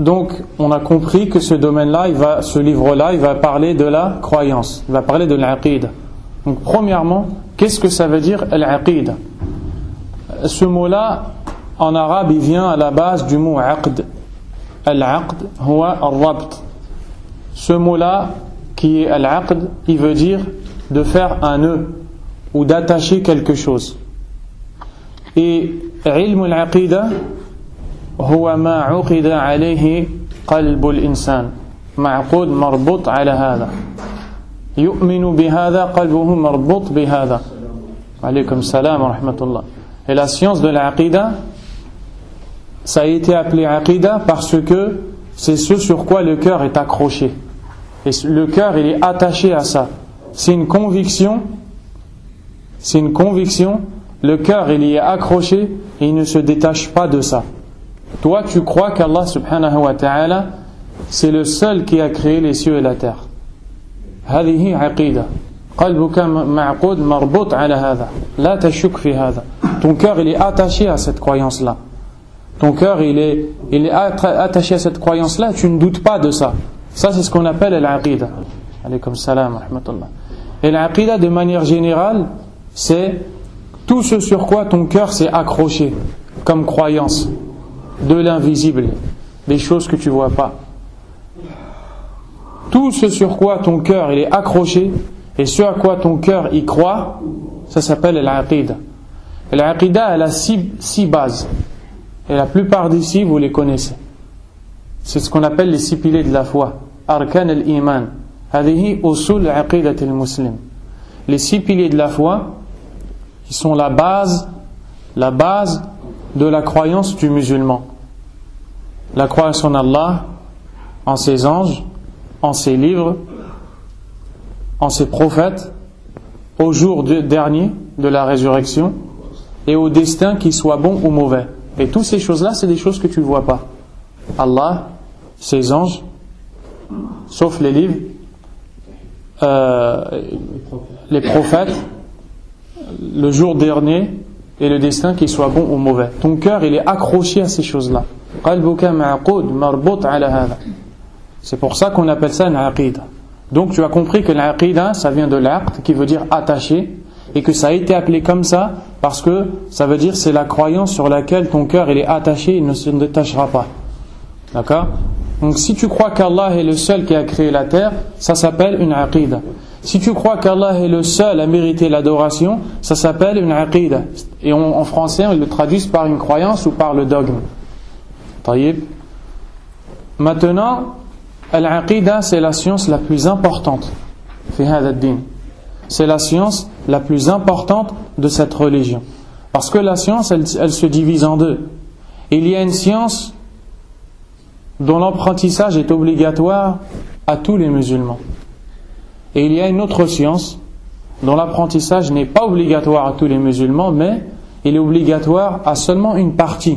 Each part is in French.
Donc, on a compris que ce domaine-là, ce livre-là, il va parler de la croyance, il va parler de l'aqida. Donc, premièrement, qu'est-ce que ça veut dire l'aqida? Ce mot-là, en arabe, il vient à la base du mot aqd. Al-aqd, huwa al-rabt. Ce mot-là, qui est al-aqd, il veut dire de faire un nœud ou d'attacher quelque chose. Et ilm al-aqida, huwa ma uqida alayhi qalb al-insan. Ma'qud marbut ala hada. Yu'minu bihada qalbuhu marbut bihada. Alaykum salam wa rahmatullah. Et la science de l'aqida, ça a été appelé aqida parce que c'est ce sur quoi le cœur est accroché. Et le cœur, il est attaché à ça. C'est une conviction. Le cœur, il y est accroché et il ne se détache pas de ça. Toi, tu crois qu'Allah subhanahu wa ta'ala, c'est le seul qui a créé les cieux et la terre. هذه عقيدة. قلبك معقود مربوط على هذا. لا تشك في هذا. Ton cœur, il est attaché à cette croyance-là. Ton cœur, il est attaché à cette croyance-là, tu ne doutes pas de ça. Ça, c'est ce qu'on appelle l'aqida. Alaykum salam wa rahmatullah. Et l'aqida, de manière générale, c'est tout ce sur quoi ton cœur s'est accroché, comme croyance, de l'invisible, des choses que tu ne vois pas. Tout ce sur quoi ton cœur il est accroché, et ce à quoi ton cœur y croit, ça s'appelle l'aqida. Et l'aqida, elle a six bases. Et la plupart d'ici, vous les connaissez. C'est ce qu'on appelle les 6 piliers de la foi. Arkan al-Iman. Hadihi usul aqidat al-Muslim. Les 6 piliers de la foi, qui sont la base de la croyance du musulman. La croyance en Allah, en ses anges, en ses livres, en ses prophètes, au jour dernier de la résurrection, et au destin qu'il soit bon ou mauvais. Et toutes ces choses-là, c'est des choses que tu ne vois pas. Allah, ses anges, sauf les livres, les prophètes, le jour dernier et le destin, qu'il soit bon ou mauvais. Ton cœur, il est accroché à ces choses-là. C'est pour ça qu'on appelle ça une aqida. Donc tu as compris que l'aqida, ça vient de l'aqd, qui veut dire attaché, et que ça a été appelé comme ça parce que ça veut dire c'est la croyance sur laquelle ton cœur il est attaché, il ne se détachera pas. D'accord? Donc si tu crois qu'Allah est le seul qui a créé la terre, ça s'appelle une aqida. Si tu crois qu'Allah est le seul à mériter l'adoration, ça s'appelle une aqida. Et en français, on le traduit par une croyance ou par le dogme. Taïb. Maintenant, l'aqida, c'est la science la plus importante. Fi hada ad-din. C'est la science la plus importante de cette religion. Parce que la science, elle se divise en deux. Il y a une science dont l'apprentissage est obligatoire à tous les musulmans. Et il y a une autre science dont l'apprentissage n'est pas obligatoire à tous les musulmans, mais il est obligatoire à seulement une partie.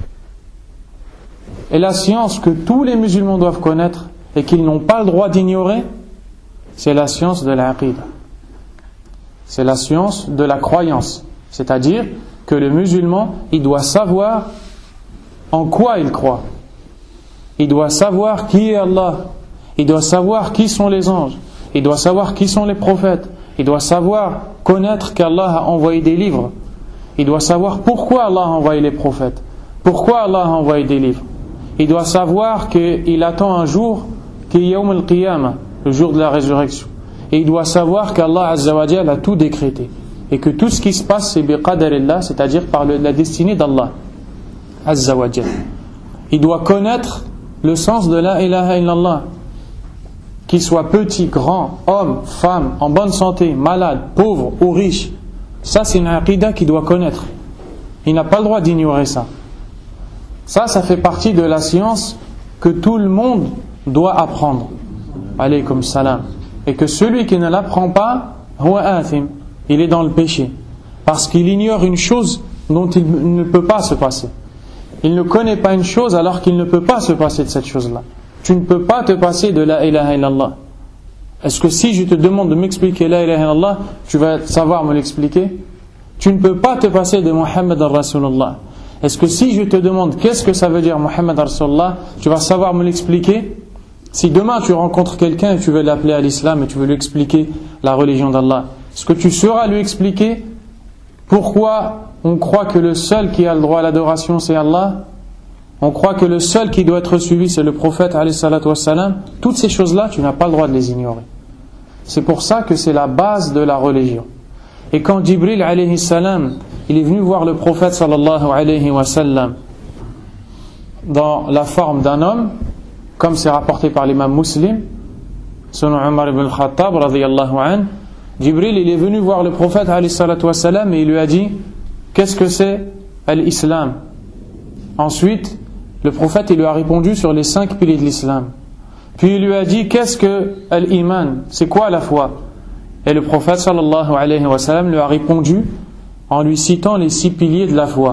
Et la science que tous les musulmans doivent connaître et qu'ils n'ont pas le droit d'ignorer, c'est la science de l'aqida. C'est la science de la croyance. C'est-à-dire que le musulman, il doit savoir en quoi il croit. Il doit savoir qui est Allah. Il doit savoir qui sont les anges. Il doit savoir qui sont les prophètes. Il doit savoir connaître qu'Allah a envoyé des livres. Il doit savoir pourquoi Allah a envoyé les prophètes. Pourquoi Allah a envoyé des livres. Il doit savoir qu'il attend un jour qui est Yawm al-Qiyamah, le jour de la résurrection. Et il doit savoir qu'Allah Azza wa Jalla a tout décrété. Et que tout ce qui se passe, c'est biqadarillah, c'est-à-dire par la destinée d'Allah Azza wa Jalla. Il doit connaître le sens de la ilaha illallah. Qu'il soit petit, grand, homme, femme, en bonne santé, malade, pauvre ou riche. Ça, c'est une aqida qu'il doit connaître. Il n'a pas le droit d'ignorer ça. Ça fait partie de la science que tout le monde doit apprendre. Alaykum salam. Et que celui qui ne l'apprend pas, huwa athim, il est dans le péché. Parce qu'il ignore une chose dont il ne peut pas se passer. Il ne connaît pas une chose alors qu'il ne peut pas se passer de cette chose-là. Tu ne peux pas te passer de la ilaha illallah. Est-ce que si je te demande de m'expliquer la ilaha illallah, tu vas savoir me l'expliquer? Tu ne peux pas te passer de Muhammad al-Rasulullah. Est-ce que si je te demande qu'est-ce que ça veut dire Muhammad Rasulullah, tu vas savoir me l'expliquer? Si demain tu rencontres quelqu'un et tu veux l'appeler à l'islam et tu veux lui expliquer la religion d'Allah, est-ce que tu sauras lui expliquer pourquoi on croit que le seul qui a le droit à l'adoration c'est Allah? On croit que le seul qui doit être suivi c'est le prophète alayhi salatu wassalam. Toutes ces choses-là, tu n'as pas le droit de les ignorer. C'est pour ça que c'est la base de la religion. Et quand Jibril alayhi salam, il est venu voir le prophète sallallahu alayhi wa sallam dans la forme d'un homme, comme c'est rapporté par l'imam Muslim, selon Omar ibn al-Khattab radiyallahu anhu, Jibril il est venu voir le prophète alayhi salatu wa sallam et il lui a dit qu'est-ce que c'est l'islam? Ensuite, le prophète il lui a répondu sur les 5 piliers de l'islam. Puis il lui a dit qu'est-ce que l'iman? C'est quoi la foi? Et le prophète sallallahu alayhi wa sallam lui a répondu en lui citant les 6 piliers de la foi.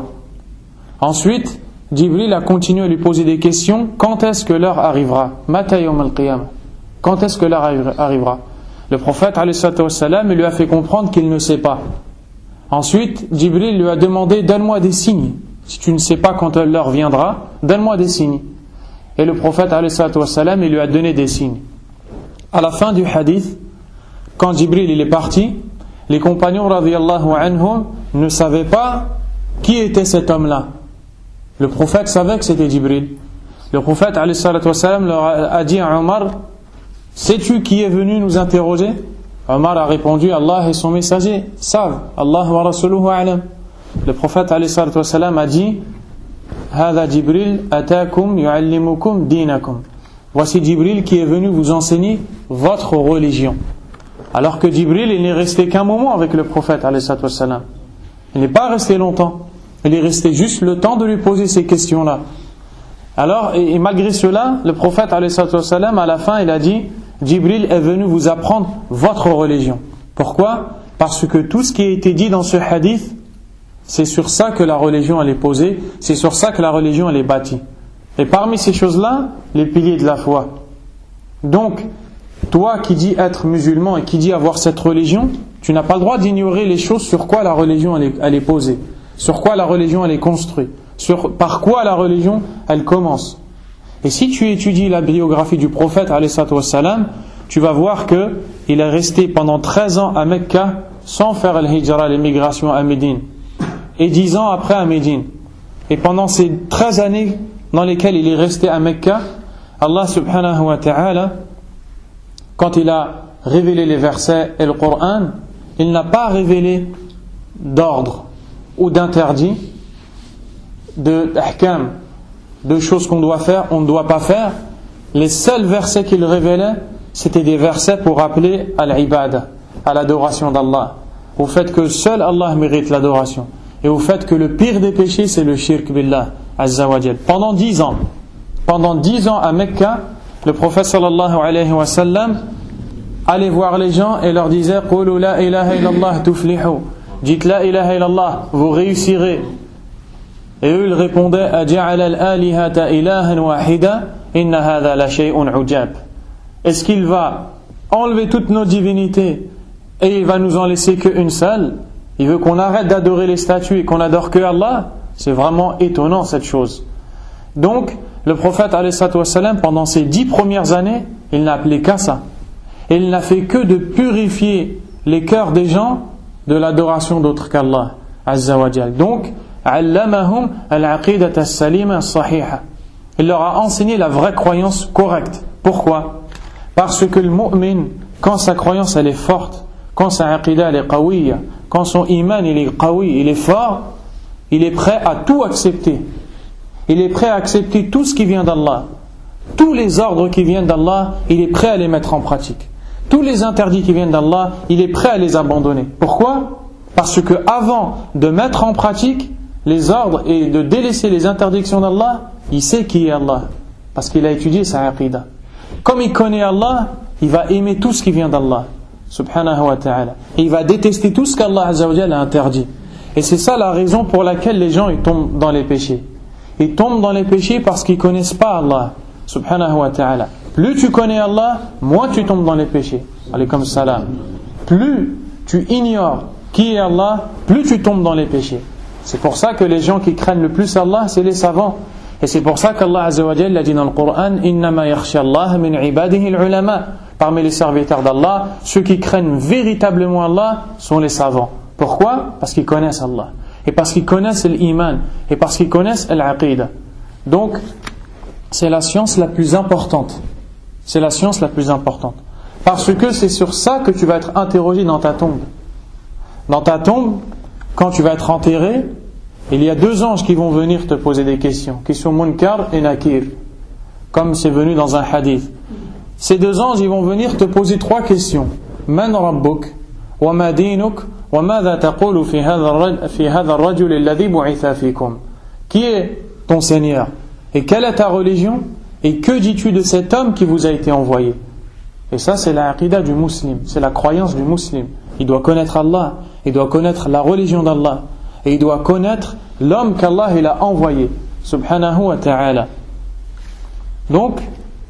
Ensuite, Jibril a continué à lui poser des questions. Quand est-ce que l'heure arrivera? Mata yawm al-qiyamah. Quand est-ce que l'heure arrivera? Le prophète alayhi wa sallam lui a fait comprendre qu'il ne sait pas. Ensuite, Jibril lui a demandé donne-moi des signes. Si tu ne sais pas quand l'heure viendra, donne-moi des signes. Et le prophète alayhi wa sallam il lui a donné des signes. À la fin du hadith, quand Jibril il est parti, les compagnons radiyallahu anhum ne savaient pas qui était cet homme-là. Le prophète savait que c'était Jibril. Le prophète alayhi wa sallam leur a dit à Omar, sais-tu qui est venu nous interroger? Omar a répondu, Allah et son messager savent, Allah wa rasuluhu a'lam. Le prophète alayhi wa sallam a dit, Hada Jibril atakum yu'allimukum dinakum. Voici Jibril qui est venu vous enseigner votre religion. Alors que Jibril il n'est resté qu'un moment avec le prophète alayhi wa sallam. Il n'est pas resté longtemps. Il est resté juste le temps de lui poser ces questions-là. Alors, et malgré cela, le prophète alayhi wa sallam à la fin il a dit, Jibril est venu vous apprendre votre religion. Pourquoi? Parce que tout ce qui a été dit dans ce hadith, c'est sur ça que la religion elle est posée, c'est sur ça que la religion elle est bâtie. Et parmi ces choses-là, les piliers de la foi. Donc, toi qui dis être musulman et qui dis avoir cette religion, tu n'as pas le droit d'ignorer les choses sur quoi la religion elle est posée, sur quoi la religion elle est construite, par quoi la religion elle commence. Et si tu étudies la biographie du prophète alayhi wassalam, tu vas voir qu'il est resté pendant 13 ans à Mecca sans faire l'hijra, l'émigration à Médine, et 10 ans après à Médine. Et pendant ces 13 années dans lesquelles il est resté à Mecca, Allah subhanahu wa ta'ala, quand il a révélé les versets et le Coran, il n'a pas révélé d'ordre ou d'interdit, d'ahkam, de choses qu'on doit faire, on ne doit pas faire. Les seuls versets qu'il révélait, c'était des versets pour rappeler à l'ibada, à l'adoration d'Allah, au fait que seul Allah mérite l'adoration, et au fait que le pire des péchés c'est le shirk billah azza wa jal. Pendant 10 ans à Mecca, le prophète sallallahu alayhi wa sallam allait voir les gens et leur disait qulu la ilaha illallah tuflihu, dites la ilaha illallah, vous réussirez. Et eux ils répondaient aja'ala al-alihata ilahan wahida inna hadha la shay'un ujab. Est-ce qu'il va enlever toutes nos divinités et il va nous en laisser qu'une seule? Il veut qu'on arrête d'adorer les statues et qu'on adore que Allah? C'est vraiment étonnant cette chose. Donc le prophète alayhi wassalam, pendant ces 10 premières années, il n'a appelé qu'à ça. Et il n'a fait que de purifier les cœurs des gens de l'adoration d'autre qu'Allah azza wa jal. Donc allamahum al-aqidata as-salima as-sahiha. Il leur a enseigné la vraie croyance correcte. Pourquoi? Parce que le mu'min, quand sa croyance elle est forte, quand sa aqida elle est qawiyya, quand son iman il est qawi, il est fort, il est prêt à tout accepter. Il est prêt à accepter tout ce qui vient d'Allah. Tous les ordres qui viennent d'Allah, il est prêt à les mettre en pratique. Tous les interdits qui viennent d'Allah, il est prêt à les abandonner. Pourquoi? Parce que avant de mettre en pratique les ordres et de délaisser les interdictions d'Allah, il sait qui est Allah, parce qu'il a étudié sa aqida. Comme il connaît Allah, il va aimer tout ce qui vient d'Allah subhanahu wa ta'ala, et il va détester tout ce qu'Allah azza wa jalla a interdit. Et c'est ça la raison pour laquelle les gens ils tombent dans les péchés. Ils tombent dans les péchés parce qu'ils ne connaissent pas Allah subhanahu wa ta'ala. Plus tu connais Allah, moins tu tombes dans les péchés. Alaykum salam. Plus tu ignores qui est Allah, plus tu tombes dans les péchés. C'est pour ça que les gens qui craignent le plus Allah, c'est les savants. Et c'est pour ça qu'Allah Azza wa Jalla dit dans le Coran, Innama yakhsha Allah min ibadihi al-ulama. Parmi les serviteurs d'Allah, ceux qui craignent véritablement Allah sont les savants. Pourquoi? Parce qu'ils connaissent Allah. Et parce qu'ils connaissent l'iman. Et parce qu'ils connaissent l'aqidah. Donc, c'est la science la plus importante. C'est la science la plus importante. Parce que c'est sur ça que tu vas être interrogé dans ta tombe. Dans ta tombe, quand tu vas être enterré, il y a 2 anges qui vont venir te poser des questions, qui sont Munkar et Nakir, comme c'est venu dans un hadith. Ces 2 anges, ils vont venir te poser 3 questions. Man rabbuk, wa ma dinuk, wa madha taqulu fi hadha ar-rajul alladhi bu'itha fikum. Qui est ton Seigneur? Et quelle est ta religion? Et que dis-tu de cet homme qui vous a été envoyé? Et ça, c'est la aqidah du musulman, c'est la croyance du musulman. Il doit connaître Allah, il doit connaître la religion d'Allah, et il doit connaître l'homme qu'Allah il a envoyé, subhanahu wa ta'ala. Donc,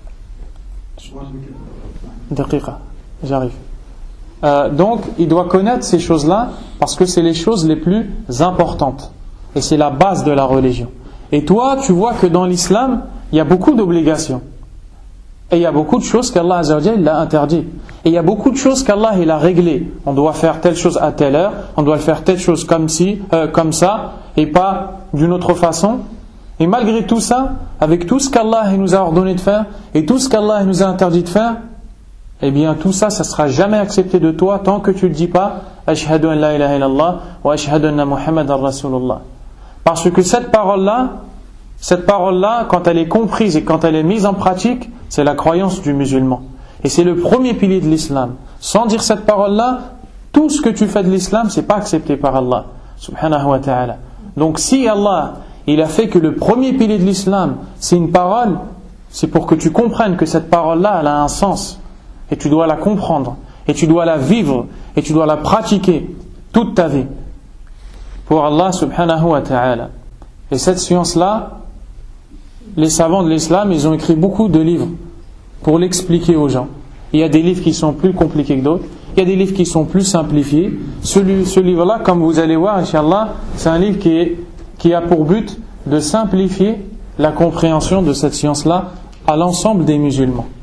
j'arrive. Donc, il doit connaître ces choses-là parce que c'est les choses les plus importantes. Et c'est la base de la religion. Et toi, tu vois que dans l'islam, il y a beaucoup d'obligations. Et il y a beaucoup de choses qu'Allah Azza wa Jalla il a interdit. Et il y a beaucoup de choses qu'Allah il a réglées. On doit faire telle chose à telle heure, on doit faire telle chose comme ça, et pas d'une autre façon. Et malgré tout ça, avec tout ce qu'Allah il nous a ordonné de faire, et tout ce qu'Allah il nous a interdit de faire, eh bien tout ça, ça ne sera jamais accepté de toi tant que tu ne dis pas Ashhadu an la ilaha illallah wa ashhadu anna Muhammadan Rasulullah. Parce que cette parole-là, quand elle est comprise et quand elle est mise en pratique, c'est la croyance du musulman. Et c'est le premier pilier de l'islam. Sans dire cette parole-là, tout ce que tu fais de l'islam, c'est pas accepté par Allah, subhanahu wa ta'ala. Donc si Allah, il a fait que le premier pilier de l'islam, c'est une parole, c'est pour que tu comprennes que cette parole-là, elle a un sens. Et tu dois la comprendre. Et tu dois la vivre. Et tu dois la pratiquer toute ta vie. Pour Allah, subhanahu wa ta'ala. Et cette science-là, les savants de l'islam, ils ont écrit beaucoup de livres pour l'expliquer aux gens. Il y a des livres qui sont plus compliqués que d'autres. Il y a des livres qui sont plus simplifiés. Ce livre-là, comme vous allez voir, Inch'Allah, c'est un livre qui a pour but de simplifier la compréhension de cette science-là à l'ensemble des musulmans.